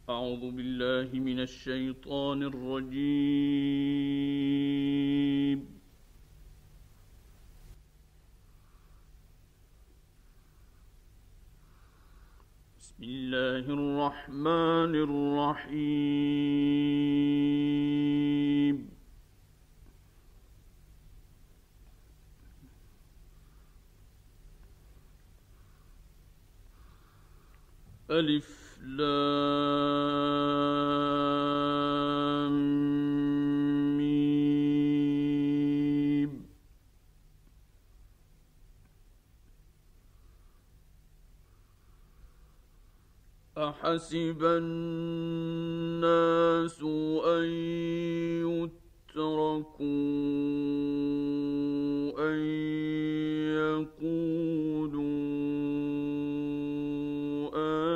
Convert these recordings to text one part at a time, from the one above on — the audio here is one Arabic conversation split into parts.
أعوذ بالله من الشيطان الرجيم. بسم الله الرحمن الرحيم. ألف لام ميم. أحسب الناس أن يتركوا أن يقولوا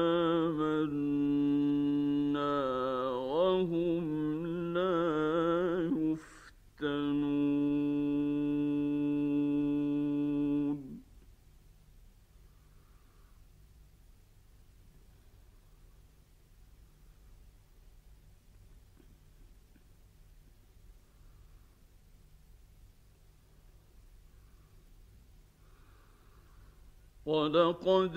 آمنا وهم لا يفتنون. ولقد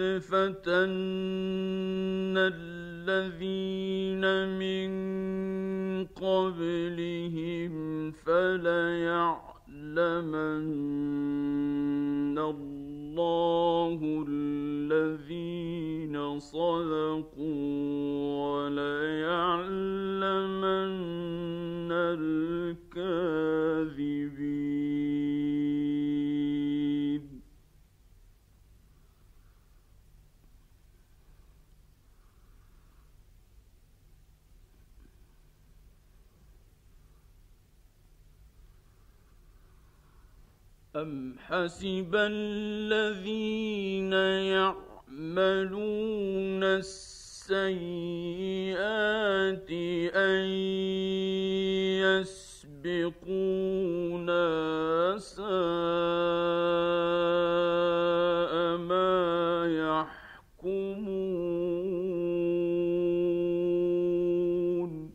فتنا الذين من قبلهم فليعلمن الله الذين صدقوا وليعلمن الكاذبين. أم حسب الذين يعملون السيئات أن يسبقونا ساء ما يحكمون.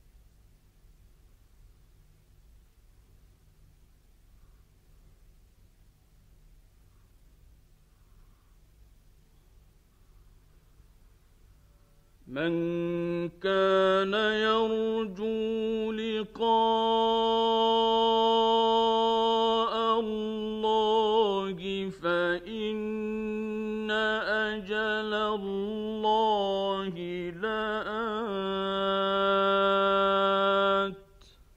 من كان يرجو لقاء الله فإن أجل الله لآت.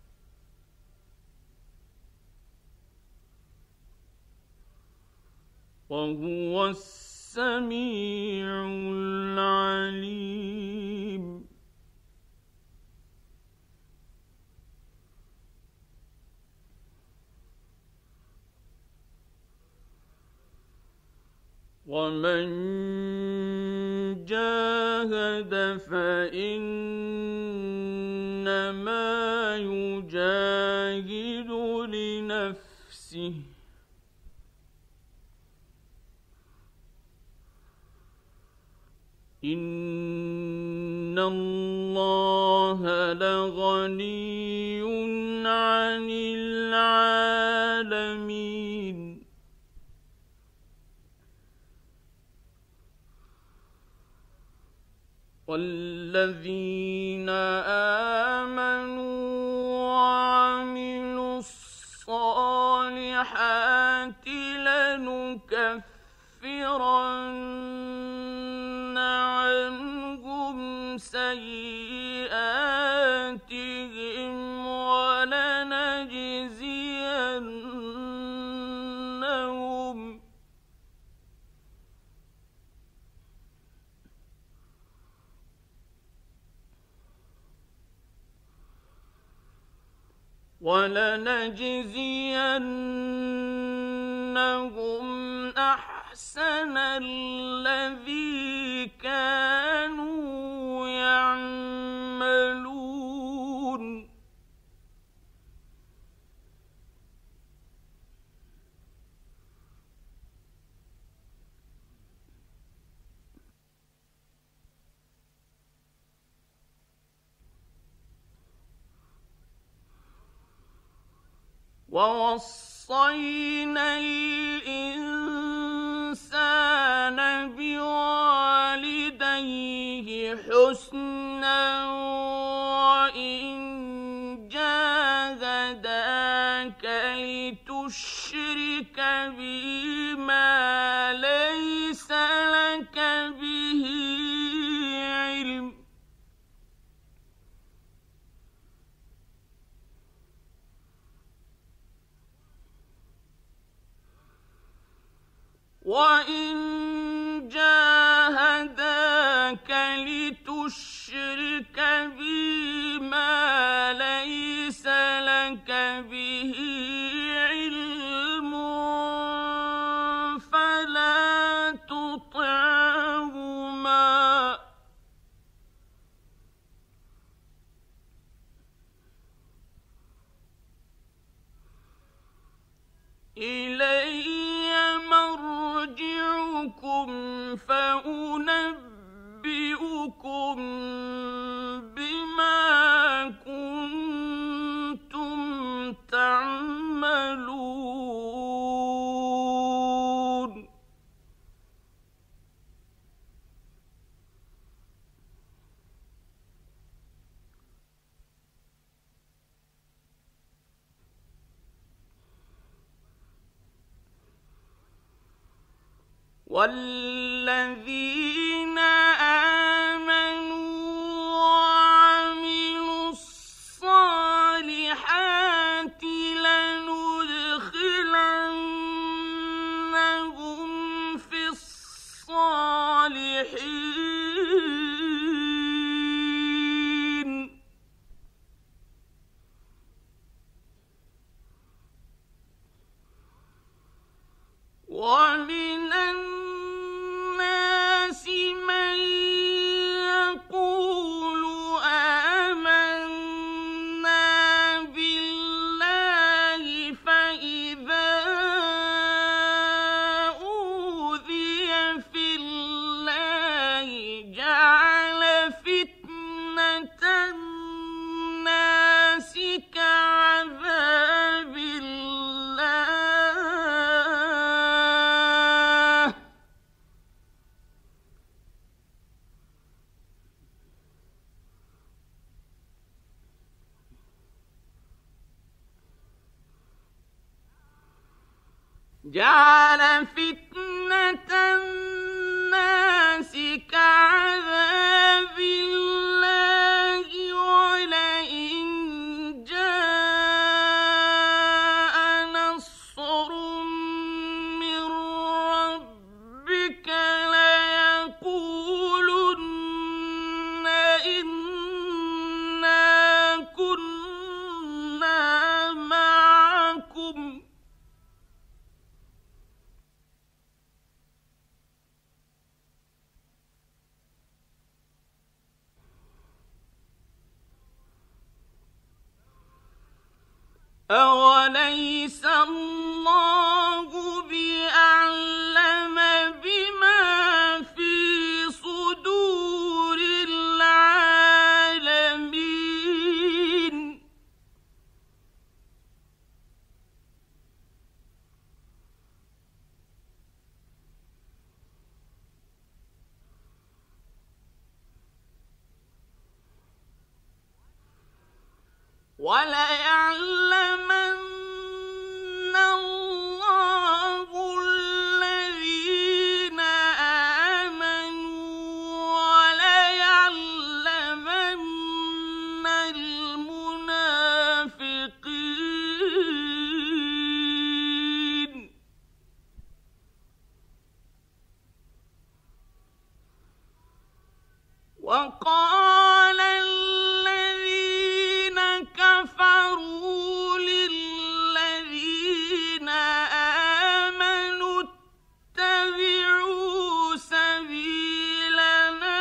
وهو السميع العليم. ومن جاهد فإنما يجاهد لنفسه. إن الله لغني عن العالمين. والذين آمنوا وعملوا الصالحات لنكفرن عنهم سيئاتهم ولنجزينهم أحسن الذي كانوا يعملون. ووصينا الإنسان بوالديه حسنا وإن جاهداك لتشرك بي ما ليس لك به علم وإن جاهداك لتشرك بي ما ليس لك به علم فلا تطعهما إلي مرجعكم فأنبئكم بما كنتم تعملون والذين آمنوا وعملوا الصالحات لندخلنهم في الصالحين ومن الناس من يقول آمنا بالله فإذا أوذي في الله جعل فتنة الناس كعذاب الله جعل فتنة الناس كعذاب الله ولئن جاء نصر من ربك ليقولن إنا كنا معكم أوليس الله بأعلم بما في صدور العالمين وليعلمن الله الذين آمنوا وليعلمن المنافقين وقال الذين كفروا للذين آمنوا اتبعوا سبيلنا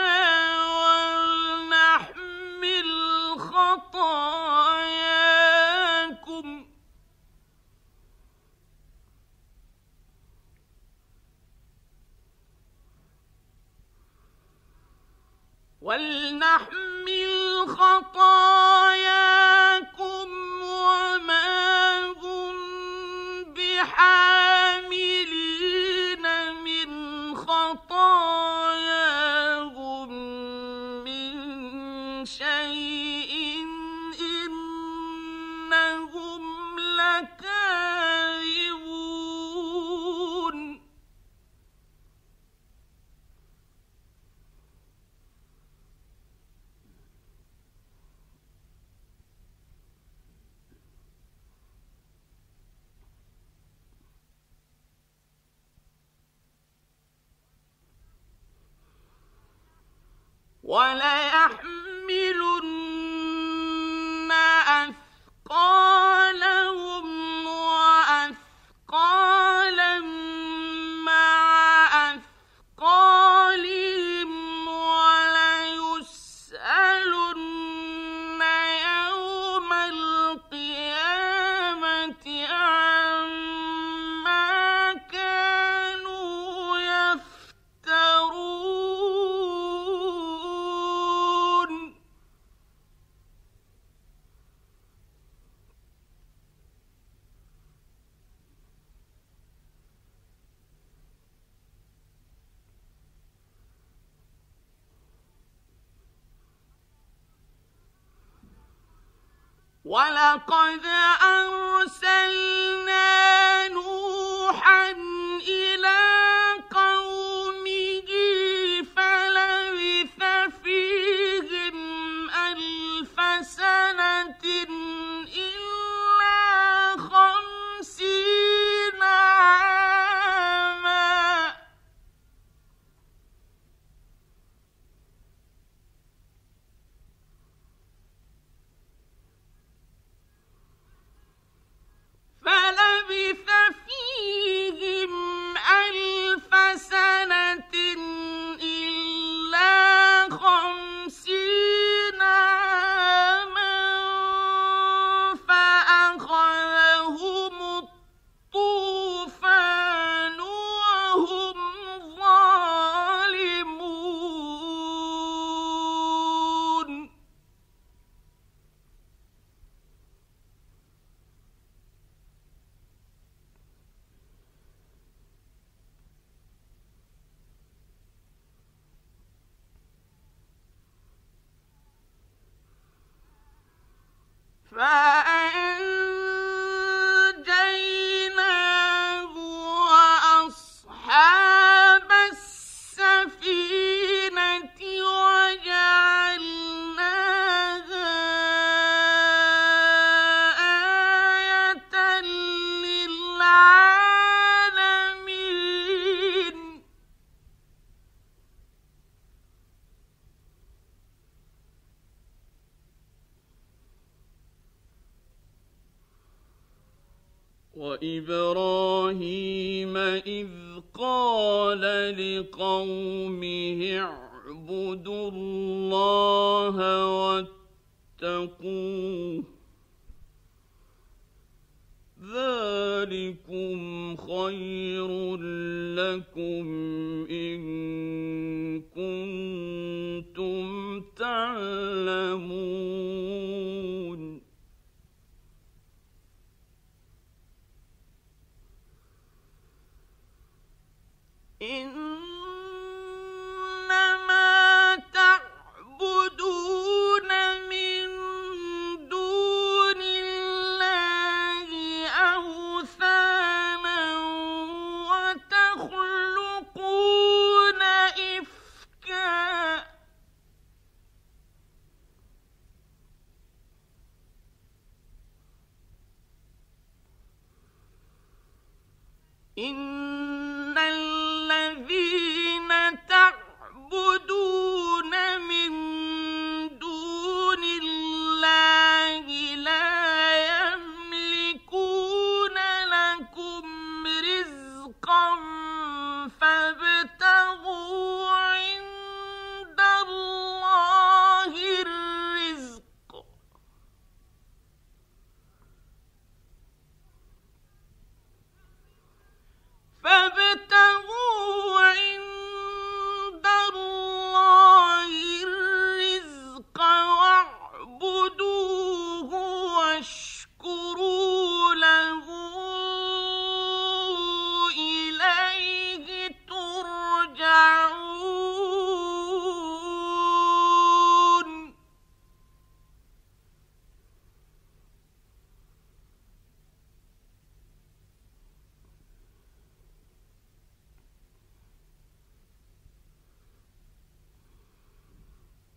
ولنحمل خطاياكم وما هم شيء إنهم لكاذبون وليحملن أثقالهم وأثقالا مع أثقالهم وليسألن يوم القيامة عما كانوا يفترون ولقد أرسلنا نوحا إلى قومه فلبث فيهم 1000 سنة إلا 50 عاما فلبث فيهم 1000 سنة إلا 50 عاما فأخذهم الطوفان وهم ظالمون فأنجيناه وأصحاب السفينة وجعلناها آية للعالمين وإبراهيم إذ قال لقومه اعبدوا الله واتقوه ذلكم خير لكم إن كنتم تعلمون إنما تعبدون من دون الله أوثانا وتخلقون إفكا إن الذين تعبدون من دون الله لا يملكون لكم رزقا فابتغوا عند الله الرزق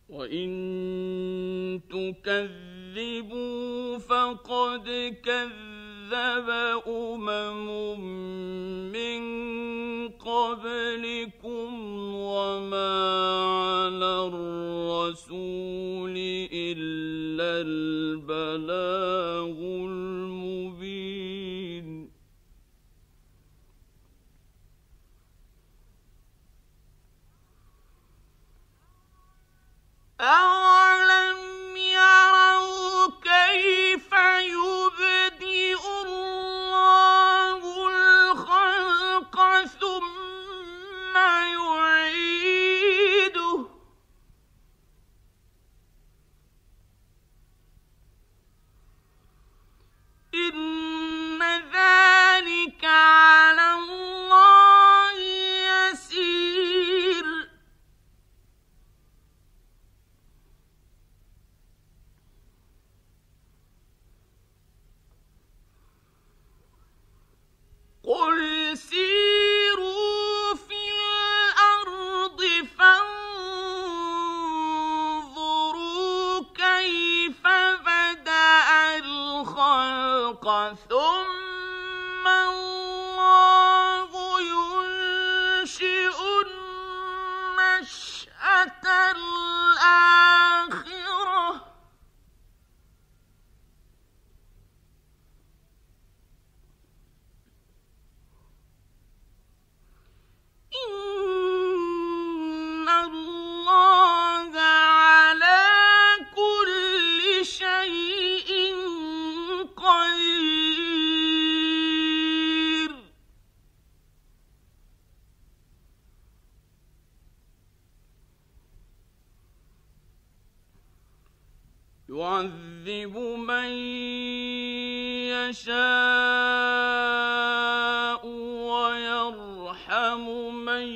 وإن تكذبوا فقد كذب من قبلكم وما على الرسول إلا البلاغ المبين أَوَلَمْ يَرَوْا كَيْفَ يُبْدِئُ اللَّهُ الْخَلْقَ ثُمَّ يُعِيدُهُ إِنَّ ذَلِكَ عَلَى اللَّهِ يَسِيرٌ قُلْ سِيرُوا فِي الْأَرْضِ فانظُرُوا كَيْفَ بَدَأَ الْخَلْقَ ثُمَّ اللَّهُ يُنشِئُ النَّشْأَةَ الْآخِرَةَ إِنَّ اللَّهَ عَلَى كُلِّ شَيْءٍ قَدِيرٌ يُعَذِّبُ مَن يَشَاءُ وَيَرْحَمُ مَن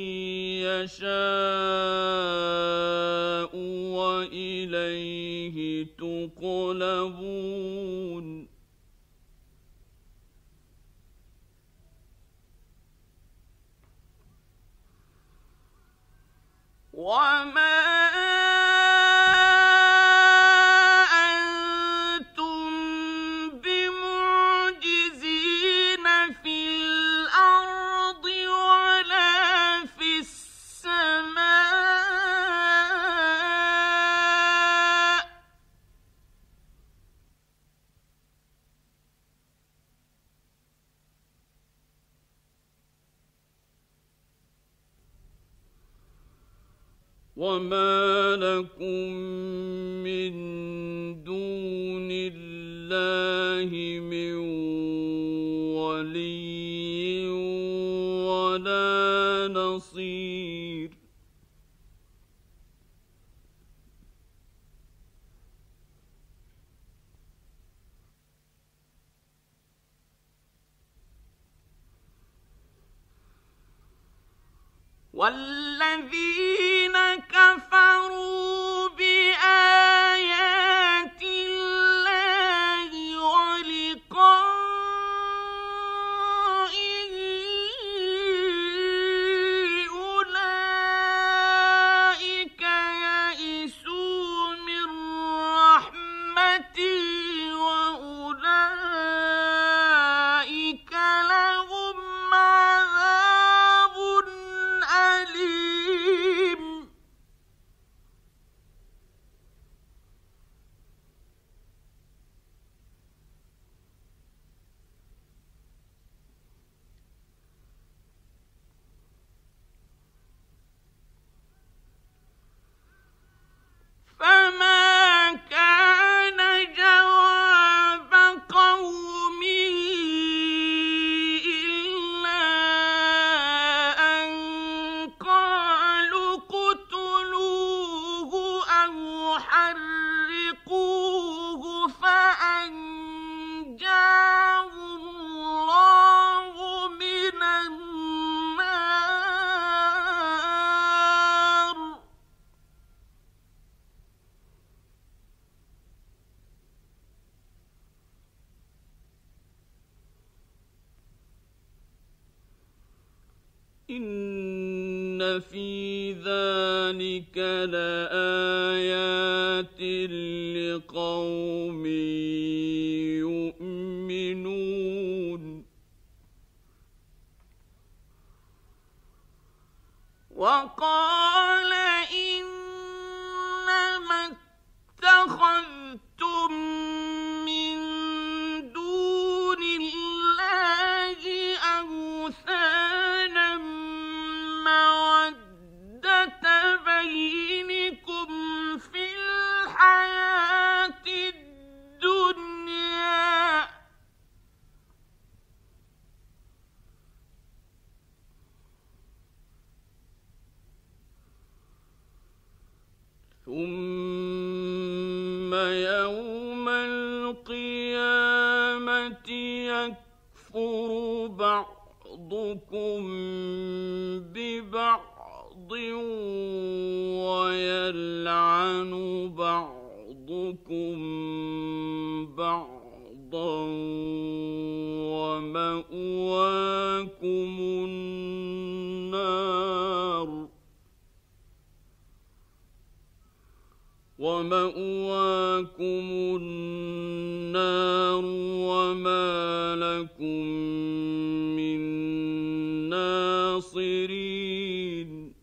يَشَاءُ وَإِلَيْهِ تُقْلَبُونَ وَمَا أَنتُم بِمُعْجِزِينَ فِي الْأَرْضِ وَلَا فِي السَّمَاءِ وَمَا لَكُم مِّن دُونِ اللَّهِ مِن وَلِيٍّ وَلَا نَصِيرٍ وَالَّذِينَ كَفَرُوا بِآيَاتِ اللَّهِ وَلِقَائِهِ أُولَٰئِكَ يَئِسُوا مِن رَّحْمَتِي وَأُولَٰئِكَ لَهُمْ عَذَابٌ أَلِيمٌ فما كان جواب قومه إلا أن قالوا اقتلوه أو حرقوه فأنجاه الله من النار إِنَّ إن في ذلك لآيات لقوم يؤمنون وقال إنما اتخذتم من دون الله أوثانا مودة بينكم في الحياة الدنيا ثم يوم القيامة يكفر بعضكم ببعض ويلعن بعضكم بعضا ومأواكم النار وما لكم من ناصرين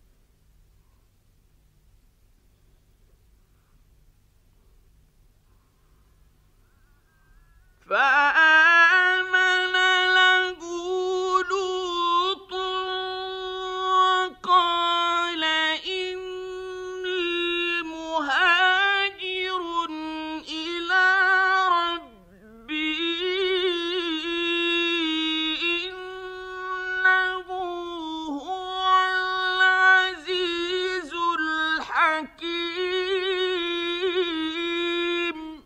فآمن له لوط وقال إني مهاجر إلى ربي إنه هو العزيز الحكيم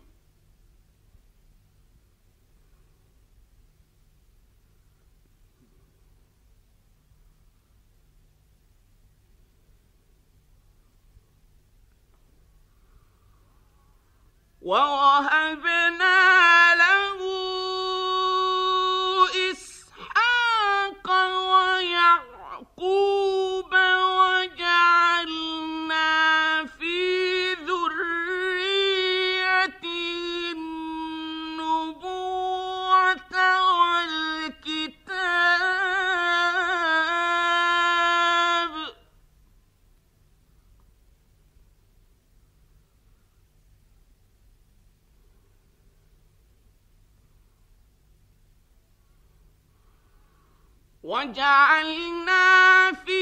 ووهبنا له إسحاق ويعقوب وجعلنا في ذريته النبوة والكتاب وجعلنا في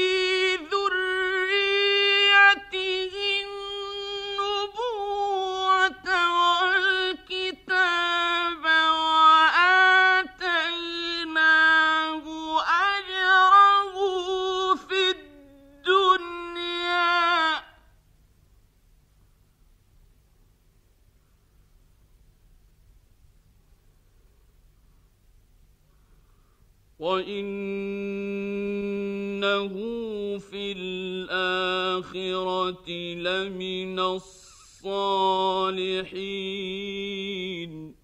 ذريته النبوة والكتاب وآتيناه أجره في الدنيا وإنه في الآخرة لمن الصالحين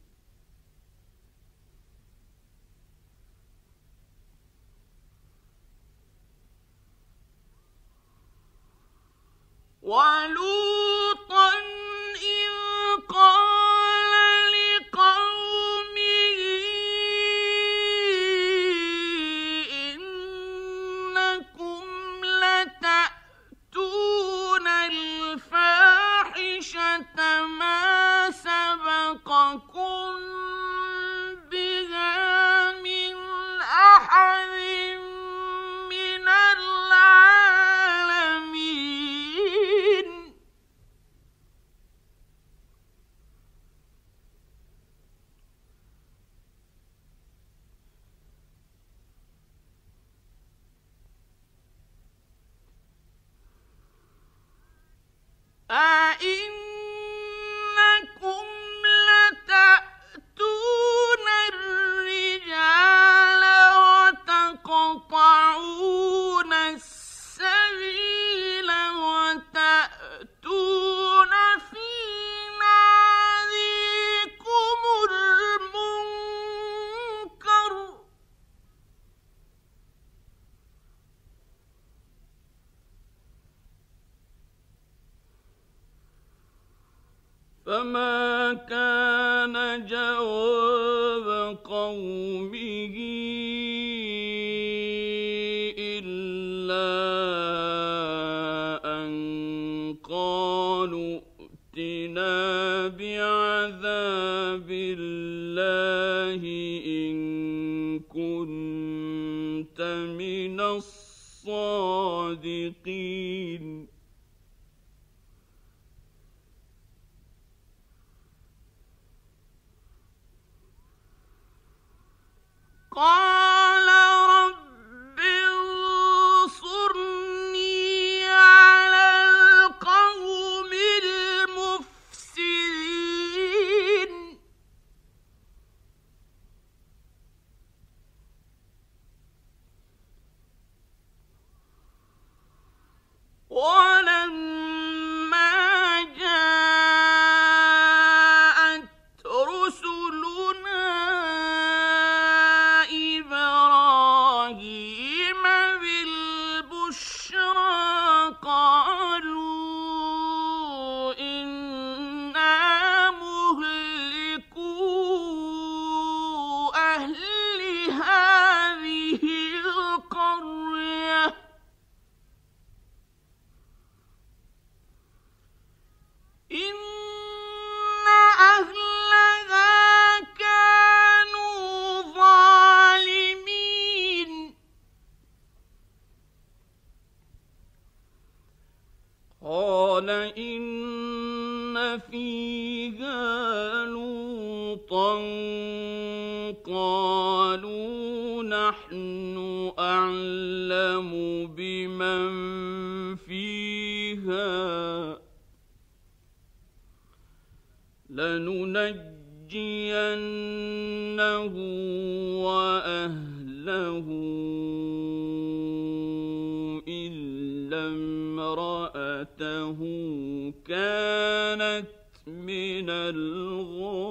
ولوطا إذ قال لقومه إنكم لتأتون الفاحشة ما سبقكم بها من أحد من العالمين فما كان جواب قومه إلا أن قالوا ائتنا بعذاب الله إن كنت من الصادقين قال رب انصرني على القوم المفسدين ولما جاءت رسلنا إبراهيم بالبشرى قالوا إنا مهلكو أهل هذه القرية إن أهلها كانوا ظالمين قال إن فيها لوطا قالوا نحن أعلم بمن فيها لننجينه وأهله إلا امرأته كانت من الغابرين